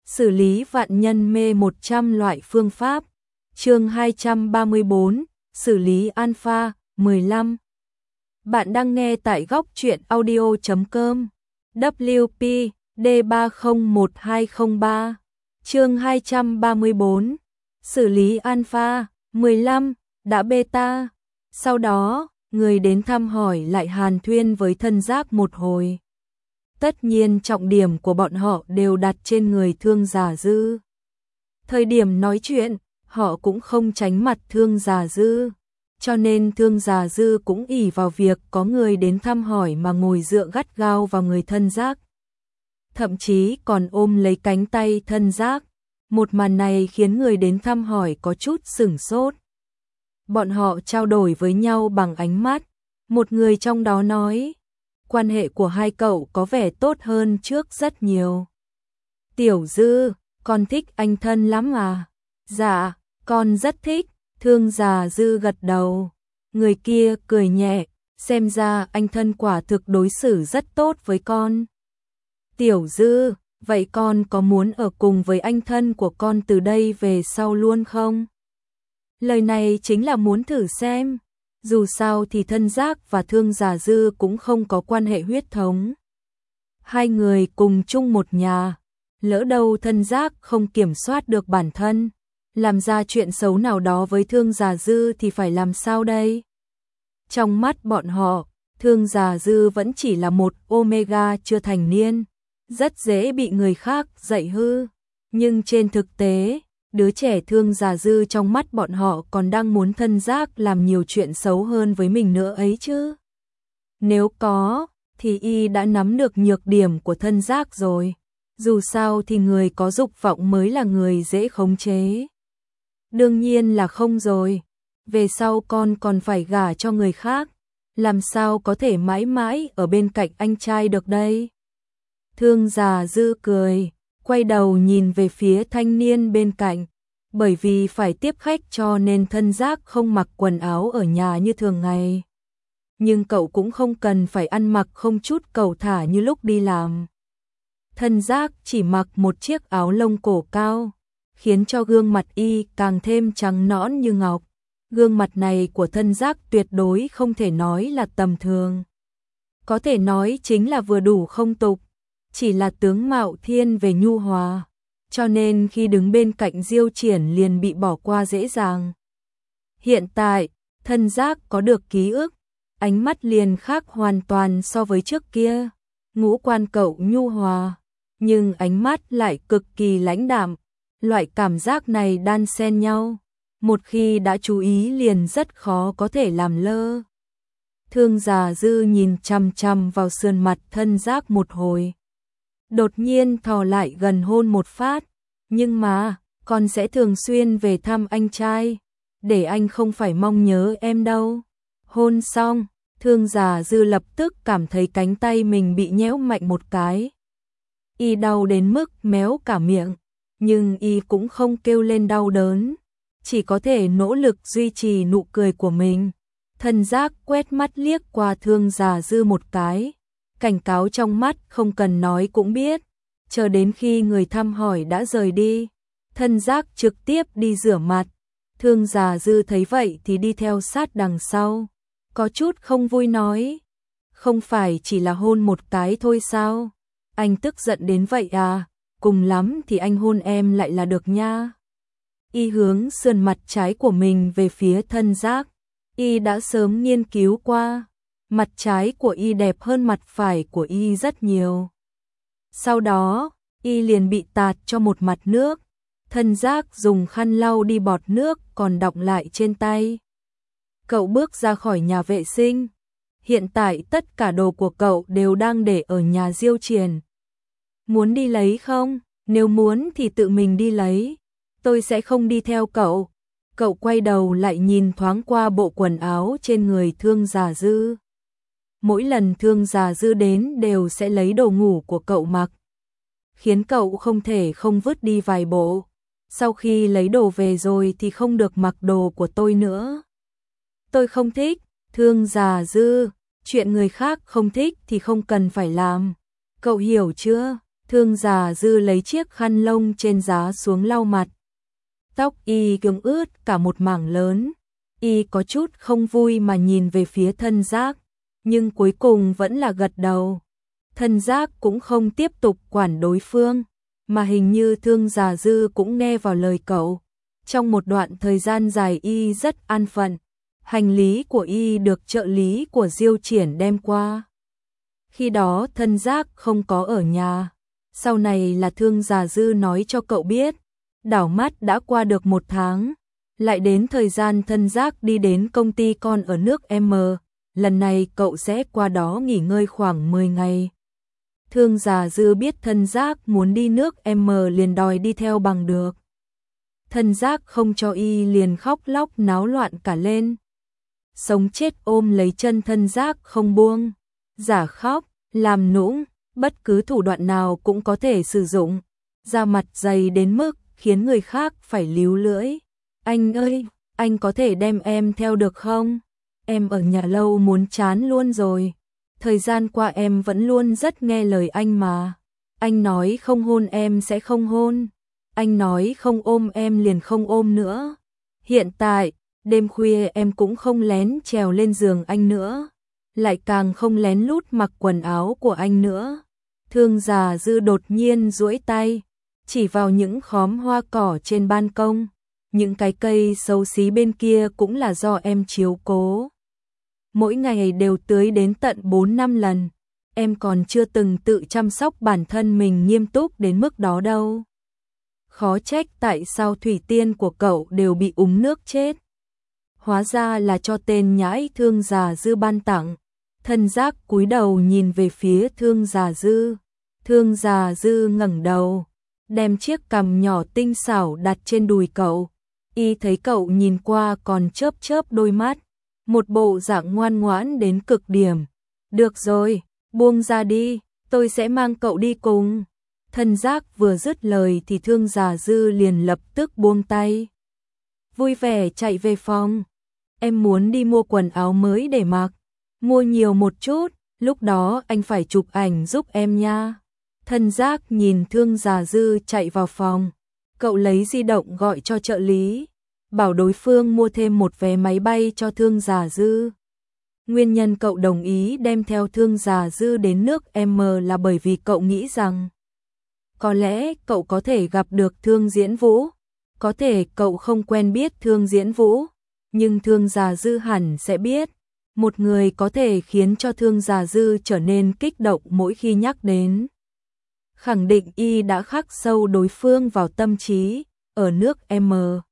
xử lý vạn nhân mê 100 loại phương pháp. Chương 234, xử lý alpha 15. Bạn đang nghe tại góc truyện audio.com. WP D301203. Chương 234, xử lý alpha 15 đã beta. Sau đó, người đến thăm hỏi lại hàn thuyên với Thân Giác một hồi. Tất nhiên trọng điểm của bọn họ đều đặt trên người Thương Giả Dư. Thời điểm nói chuyện, họ cũng không tránh mặt Thương Giả Dư, cho nên Thương Giả Dư cũng ỷ vào việc có người đến thăm hỏi mà ngồi dựa gắt gao vào người Thân Giác. Thậm chí còn ôm lấy cánh tay Thân Giác. Một màn này khiến người đến thăm hỏi có chút sửng sốt. Bọn họ trao đổi với nhau bằng ánh mắt. Một người trong đó nói, quan hệ của hai cậu có vẻ tốt hơn trước rất nhiều. Tiểu Dư, con thích anh Thân lắm à? Dạ, con rất thích. Thương Giả Dư gật đầu. Người kia cười nhẹ, xem ra anh Thân quả thực đối xử rất tốt với con. Tiểu Dư, vậy con có muốn ở cùng với anh Thân của con từ đây về sau luôn không? Lời này chính là muốn thử xem. Dù sao thì Thân Giác và Thương Giả Dư cũng không có quan hệ huyết thống. Hai người cùng chung một nhà. Lỡ đâu Thân Giác không kiểm soát được bản thân, làm ra chuyện xấu nào đó với Thương Giả Dư thì phải làm sao đây? Trong mắt bọn họ, Thương Giả Dư vẫn chỉ là một Omega chưa thành niên, rất dễ bị người khác dạy hư. Nhưng trên thực tế, đứa trẻ Thương Giả Dư trong mắt bọn họ còn đang muốn Thân Giác làm nhiều chuyện xấu hơn với mình nữa ấy chứ. Nếu có, thì y đã nắm được nhược điểm của Thân Giác rồi. Dù sao thì người có dục vọng mới là người dễ khống chế. Đương nhiên là không rồi. Về sau con còn phải gả cho người khác, làm sao có thể mãi mãi ở bên cạnh anh trai được đây? Thương Giả Dư cười, quay đầu nhìn về phía thanh niên bên cạnh. Bởi vì phải tiếp khách cho nên Thân Giác không mặc quần áo ở nhà như thường ngày. Nhưng cậu cũng không cần phải ăn mặc không chút cẩu thả như lúc đi làm. Thân Giác chỉ mặc một chiếc áo lông cổ cao, khiến cho gương mặt y càng thêm trắng nõn như ngọc. Gương mặt này của Thân Giác tuyệt đối không thể nói là tầm thường. Có thể nói chính là vừa đủ không tục, chỉ là tướng mạo thiên về nhu hòa, cho nên khi đứng bên cạnh Diêu Triển liền bị bỏ qua dễ dàng. Hiện tại, Thân Giác có được ký ức, ánh mắt liền khác hoàn toàn so với trước kia. Ngũ quan cậu nhu hòa, nhưng ánh mắt lại cực kỳ lãnh đạm. Loại cảm giác này đan xen nhau, một khi đã chú ý liền rất khó có thể làm lơ. Thương Giả Dư nhìn chằm chằm vào sườn mặt Thân Giác một hồi, đột nhiên thò lại gần hôn một phát. Nhưng mà, con sẽ thường xuyên về thăm anh trai, để anh không phải mong nhớ em đâu. Hôn xong, Thương Giả Dư lập tức cảm thấy cánh tay mình bị nhéo mạnh một cái. Y đau đến mức méo cả miệng, nhưng y cũng không kêu lên đau đớn, chỉ có thể nỗ lực duy trì nụ cười của mình. Thân Giác quét mắt liếc qua Thương Giả Dư một cái, cảnh cáo trong mắt không cần nói cũng biết. Chờ đến khi người thăm hỏi đã rời đi, Thân Giác trực tiếp đi rửa mặt. Thương Giả Dư thấy vậy thì đi theo sát đằng sau, có chút không vui nói, không phải chỉ là hôn một cái thôi sao? Anh tức giận đến vậy à? Cùng lắm thì anh hôn em lại là được nha. Y hướng sườn mặt trái của mình về phía Thân Giác. Y đã sớm nghiên cứu qua, mặt trái của y đẹp hơn mặt phải của y rất nhiều. Sau đó, y liền bị tạt cho một mặt nước. Thân Giác dùng khăn lau đi bọt nước còn đọng lại trên tay. Cậu bước ra khỏi nhà vệ sinh. Hiện tại tất cả đồ của cậu đều đang để ở nhà Diêu Triển. Muốn đi lấy không? Nếu muốn thì tự mình đi lấy. Tôi sẽ không đi theo cậu. Cậu quay đầu lại nhìn thoáng qua bộ quần áo trên người Thương Giả Dư. Mỗi lần Thương Giả Dư đến đều sẽ lấy đồ ngủ của cậu mặc, khiến cậu không thể không vứt đi vài bộ. Sau khi lấy đồ về rồi thì không được mặc đồ của tôi nữa. Tôi không thích. Thương Giả Dư, chuyện người khác không thích thì không cần phải làm. Cậu hiểu chưa? Thương Già Dư lấy chiếc khăn lông trên giá xuống lau mặt. Tóc y cứng ướt cả một mảng lớn. Y có chút không vui mà nhìn về phía Thân Giác, nhưng cuối cùng vẫn là gật đầu. Thân Giác cũng không tiếp tục quản đối phương, mà hình như Thương Già Dư cũng nghe vào lời cậu. Trong một đoạn thời gian dài y rất an phận, hành lý của y được trợ lý của Diêu Triển đem qua. Khi đó Thân Giác không có ở nhà, sau này là Thương Già Dư nói cho cậu biết. Đảo mắt đã qua được 1 tháng, lại đến thời gian Thân Giác đi đến công ty con ở nước M, lần này cậu sẽ qua đó nghỉ ngơi khoảng 10 ngày. Thương Già Dư biết Thân Giác muốn đi nước M liền đòi đi theo bằng được. Thân Giác không cho y liền khóc lóc náo loạn cả lên. Sống chết ôm lấy chân Thân Giác không buông, giả khóc, làm nũng, bất cứ thủ đoạn nào cũng có thể sử dụng, da mặt dày đến mức khiến người khác phải líu lưỡi. Anh ơi, anh có thể đem em theo được không? Em ở nhà lâu muốn chán luôn rồi. Thời gian qua em vẫn luôn rất nghe lời anh mà. Anh nói không hôn em sẽ không hôn. Anh nói không ôm em liền không ôm nữa. Hiện tại, đêm khuya em cũng không lén trèo lên giường anh nữa. Lại càng không lén lút mặc quần áo của anh nữa. Thương Già Dư đột nhiên duỗi tay, chỉ vào những khóm hoa cỏ trên ban công. Những cái cây xấu xí bên kia cũng là do em chiếu cố. Mỗi ngày đều tưới đến tận 4-5 lần. Em còn chưa từng tự chăm sóc bản thân mình nghiêm túc đến mức đó đâu. Khó trách tại sao thủy tiên của cậu đều bị úng nước chết. Hóa ra là cho tên nhãi Thương Già Dư ban tặng. Thân Giác cúi đầu nhìn về phía Thương Già Dư. Thương Già Dư ngẩng đầu, đem chiếc cằm nhỏ tinh xảo đặt trên đùi cậu. Y thấy cậu nhìn qua còn chớp chớp đôi mắt, một bộ dạng ngoan ngoãn đến cực điểm. Được rồi, buông ra đi, tôi sẽ mang cậu đi cùng. Thân Giác vừa dứt lời thì Thương Già Dư liền lập tức buông tay. Vui vẻ chạy về phòng. Em muốn đi mua quần áo mới để mặc. Mua nhiều một chút, lúc đó anh phải chụp ảnh giúp em nha. Thân Giác nhìn Thương Già Dư chạy vào phòng. Cậu lấy di động gọi cho trợ lý, bảo đối phương mua thêm một vé máy bay cho Thương Già Dư. Nguyên nhân cậu đồng ý đem theo Thương Già Dư đến nước M là bởi vì cậu nghĩ rằng có lẽ cậu có thể gặp được Thương Diễn Vũ. Có thể cậu không quen biết Thương Diễn Vũ, nhưng Thương Già Dư hẳn sẽ biết. Một người có thể khiến cho Thương Già Dư trở nên kích động mỗi khi nhắc đến. Khẳng định y đã khắc sâu đối phương vào tâm trí. Ở nước M,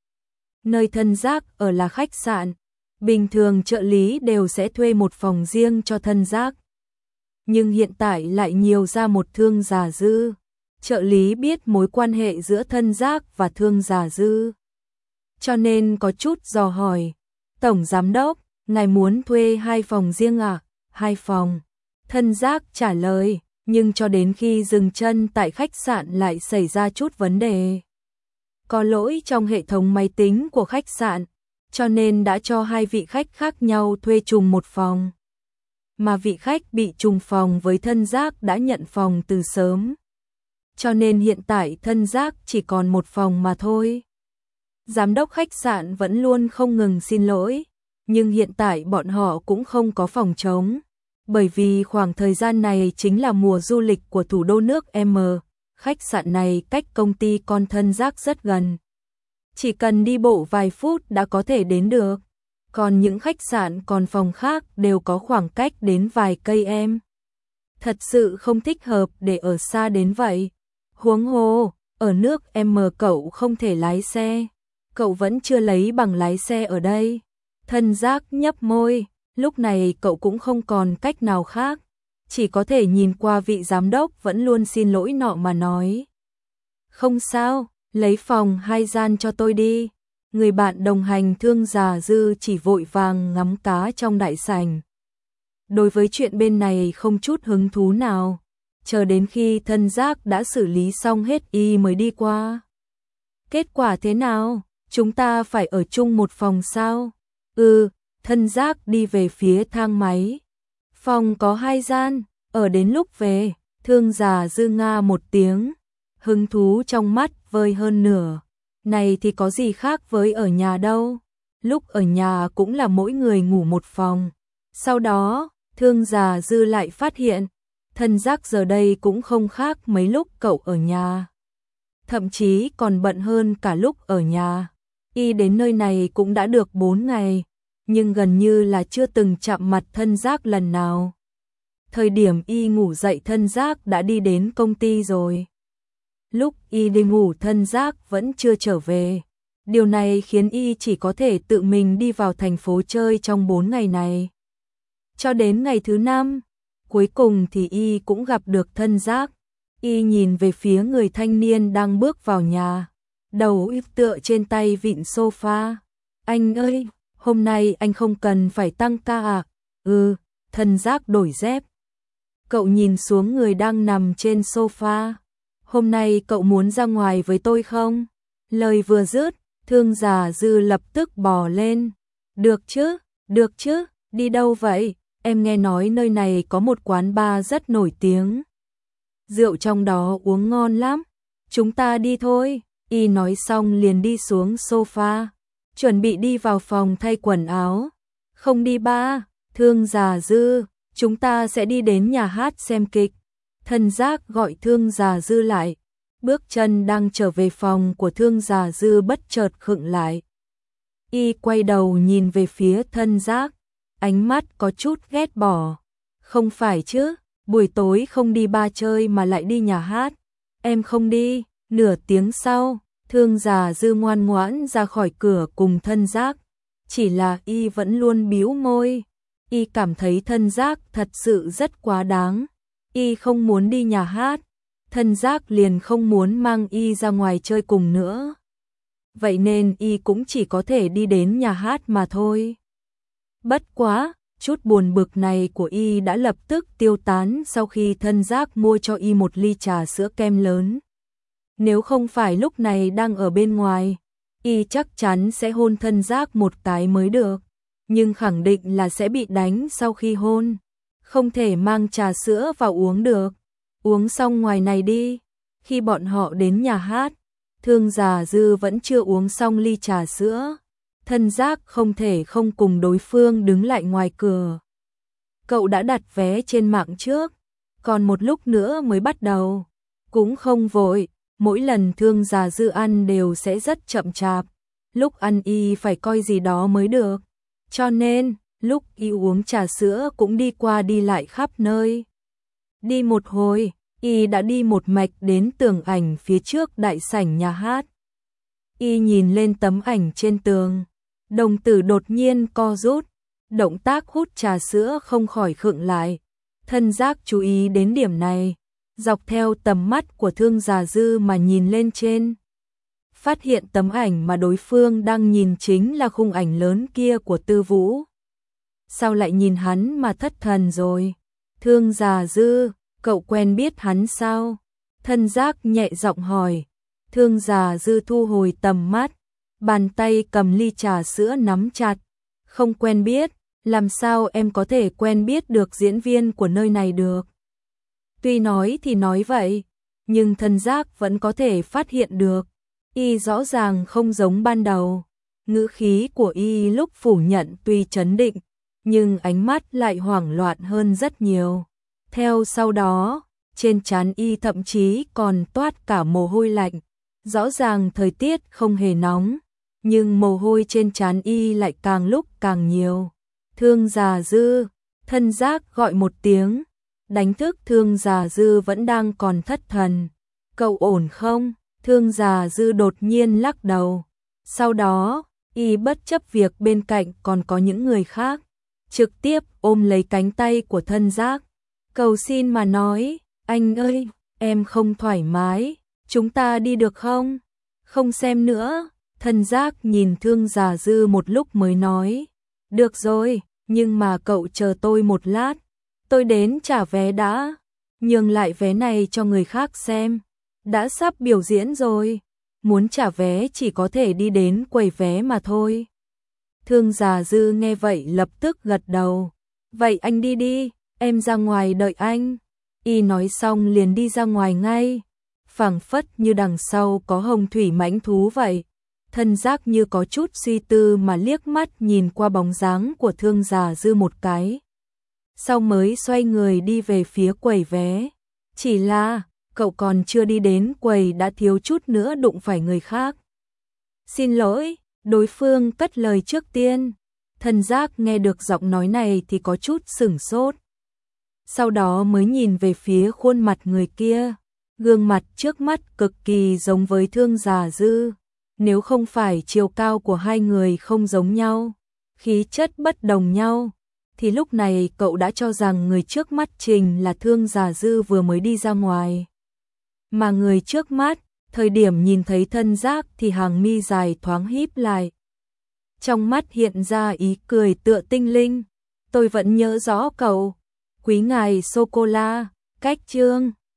nơi Thân Giác ở là khách sạn, bình thường trợ lý đều sẽ thuê một phòng riêng cho Thân Giác. Nhưng hiện tại lại nhiều ra một Thương Già Dư. Trợ lý biết mối quan hệ giữa Thân Giác và Thương Già Dư, cho nên có chút dò hỏi. Tổng giám đốc, ngài muốn thuê 2 phòng riêng à? 2 phòng. Thân Giác trả lời, nhưng cho đến khi dừng chân tại khách sạn lại xảy ra chút vấn đề. Có lỗi trong hệ thống máy tính của khách sạn, cho nên đã cho 2 vị khách khác nhau thuê chung một phòng. Mà vị khách bị trùng phòng với Thân Giác đã nhận phòng từ sớm. Cho nên hiện tại Thân Giác chỉ còn một phòng mà thôi. Giám đốc khách sạn vẫn luôn không ngừng xin lỗi, nhưng hiện tại bọn họ cũng không có phòng trống. Bởi vì khoảng thời gian này chính là mùa du lịch của thủ đô nước M, khách sạn này cách công ty con Thân Giác rất gần. Chỉ cần đi bộ vài phút đã có thể đến được. Còn những khách sạn còn phòng khác đều có khoảng cách đến vài cây em. Thật sự không thích hợp để ở xa đến vậy. Huống hồ, ở nước M cậu không thể lái xe. Cậu vẫn chưa lấy bằng lái xe ở đây. Thân Giác nhấp môi, lúc này cậu cũng không còn cách nào khác. Chỉ có thể nhìn qua vị giám đốc vẫn luôn xin lỗi nọ mà nói. Không sao, lấy phòng 2 gian cho tôi đi. Người bạn đồng hành Thương Già Dư chỉ vội vàng ngắm cá trong đại sảnh. Đối với chuyện bên này không chút hứng thú nào. Chờ đến khi Thân Giác đã xử lý xong hết y mới đi qua. Kết quả thế nào? Chúng ta phải ở chung một phòng sao? Thân Giác đi về phía thang máy. Phòng có 2 gian, ở đến lúc về, Thương già dư nga một tiếng, hứng thú trong mắt vơi hơn nửa. Này thì có gì khác với ở nhà đâu. Lúc ở nhà cũng là mỗi người ngủ một phòng. Sau đó, Thương già dư lại phát hiện, thân giác giờ đây cũng không khác mấy lúc cậu ở nhà. Thậm chí còn bận hơn cả lúc ở nhà. Y đến nơi này cũng đã được 4 ngày, nhưng gần như là chưa từng chạm mặt thân giác lần nào. Thời điểm Y ngủ dậy thân giác đã đi đến công ty rồi. Lúc Y đi ngủ thân giác vẫn chưa trở về. Điều này khiến Y chỉ có thể tự mình đi vào thành phố chơi trong 4 ngày này. Cho đến ngày thứ 5, cuối cùng thì Y cũng gặp được thân giác. Y nhìn về phía người thanh niên đang bước vào nhà, đầu Y tựa trên tay vịn sofa. Anh ơi, hôm nay anh không cần phải tăng ca à? Thân giác đổi dép. Cậu nhìn xuống người đang nằm trên sofa. Hôm nay cậu muốn ra ngoài với tôi không? Lời vừa dứt, Thương già dư lập tức bò lên. Được chứ, đi đâu vậy? Em nghe nói nơi này có một quán bar rất nổi tiếng. Rượu trong đó uống ngon lắm. Chúng ta đi thôi. Y nói xong liền đi xuống sofa, chuẩn bị đi vào phòng thay quần áo. Không đi bar, Thương già dư, chúng ta sẽ đi đến nhà hát xem kịch. Thân giác gọi Thương già dư lại. Bước chân đang trở về phòng của Thương già dư bất chợt khựng lại. Y quay đầu nhìn về phía thân giác, ánh mắt có chút ghét bỏ. Không phải chứ, buổi tối không đi bar chơi mà lại đi nhà hát. Em không đi. Nửa tiếng sau, Thương già dư ngoan ngoãn ra khỏi cửa cùng thân giác. Chỉ là Y vẫn luôn bĩu môi. Y cảm thấy thân giác thật sự rất quá đáng. Y không muốn đi nhà hát, thân giác liền không muốn mang Y ra ngoài chơi cùng nữa. Vậy nên Y cũng chỉ có thể đi đến nhà hát mà thôi. Bất quá, chút buồn bực này của Y đã lập tức tiêu tán sau khi thân giác mua cho Y một ly trà sữa kem lớn. Nếu không phải lúc này đang ở bên ngoài, Y chắc chắn sẽ hôn thân giác một cái mới được. Nhưng khẳng định là sẽ bị đánh sau khi hôn. Không thể mang trà sữa vào uống được. Uống xong ngoài này đi. Khi bọn họ đến nhà hát, Thương già dư vẫn chưa uống xong ly trà sữa. Thân giác không thể không cùng đối phương đứng lại ngoài cửa. Cậu đã đặt vé trên mạng trước, còn một lúc nữa mới bắt đầu. Cũng không vội, mỗi lần Thương già dư ăn đều sẽ rất chậm chạp. Lúc ăn Y phải coi gì đó mới được. Cho nên, lúc Y uống trà sữa cũng đi qua đi lại khắp nơi. Đi một hồi, Y đã đi một mạch đến tường ảnh phía trước đại sảnh nhà hát. Y nhìn lên tấm ảnh trên tường, đồng tử đột nhiên co rút, động tác hút trà sữa không khỏi khựng lại. Thân giác chú ý đến điểm này, dọc theo tầm mắt của Thương già dư mà nhìn lên trên. Phát hiện tấm ảnh mà đối phương đang nhìn chính là khung ảnh lớn kia của Tư Vũ. Sao lại nhìn hắn mà thất thần rồi? Thương già dư, cậu quen biết hắn sao? Thân giác nhẹ giọng hỏi. Thương già dư thu hồi tầm mắt, bàn tay cầm ly trà sữa nắm chặt. Không quen biết, làm sao em có thể quen biết được diễn viên của nơi này được? Tuy nói thì nói vậy, nhưng thân giác vẫn có thể phát hiện được. Y rõ ràng không giống ban đầu. Ngữ khí của Y lúc phủ nhận tuy trấn định, nhưng ánh mắt lại hoảng loạn hơn rất nhiều. Theo sau đó, trên trán Y thậm chí còn toát cả mồ hôi lạnh. Rõ ràng thời tiết không hề nóng, nhưng mồ hôi trên trán Y lại càng lúc càng nhiều. Thương già dư, thân giác gọi một tiếng, đánh thức Thương già dư vẫn đang còn thất thần. Cậu ổn không? Thương già dư đột nhiên lắc đầu. Sau đó, Y bất chấp việc bên cạnh còn có những người khác, trực tiếp ôm lấy cánh tay của thân giác. Cầu xin mà nói, anh ơi, em không thoải mái, chúng ta đi được không? Không xem nữa. Thân giác nhìn Thương già dư một lúc mới nói. Được rồi, nhưng mà cậu chờ tôi một lát. Tôi đến trả vé đã. Nhường lại vé này cho người khác xem. Đã sắp biểu diễn rồi. Muốn trả vé chỉ có thể đi đến quầy vé mà thôi. Thương già dư nghe vậy lập tức gật đầu. Vậy anh đi đi, em ra ngoài đợi anh. Y nói xong liền đi ra ngoài ngay, phảng phất như đằng sau có hồng thủy mãnh thú vậy. Thân Giác như có chút suy tư mà liếc mắt nhìn qua bóng dáng của Thương Giả Dư một cái. Sau mới xoay người đi về phía quầy vé. Chỉ là, cậu còn chưa đi đến quầy đã thiếu chút nữa đụng phải người khác. Xin lỗi, đối phương cất lời trước tiên. Thân Giác nghe được giọng nói này thì có chút sửng sốt. Sau đó mới nhìn về phía khuôn mặt người kia. Gương mặt trước mắt cực kỳ giống với Thương Giả Dư. Nếu không phải chiều cao của hai người không giống nhau, khí chất bất đồng nhau, thì lúc này cậu đã cho rằng người trước mắt chính là Thương Giả Dư vừa mới đi ra ngoài. Mà người trước mắt, thời điểm nhìn thấy Thân Giác thì hàng mi dài thoáng híp lại. Trong mắt hiện ra ý cười tựa tinh linh. Tôi vẫn nhớ rõ cậu. Quý ngài sô-cô-la, cách chương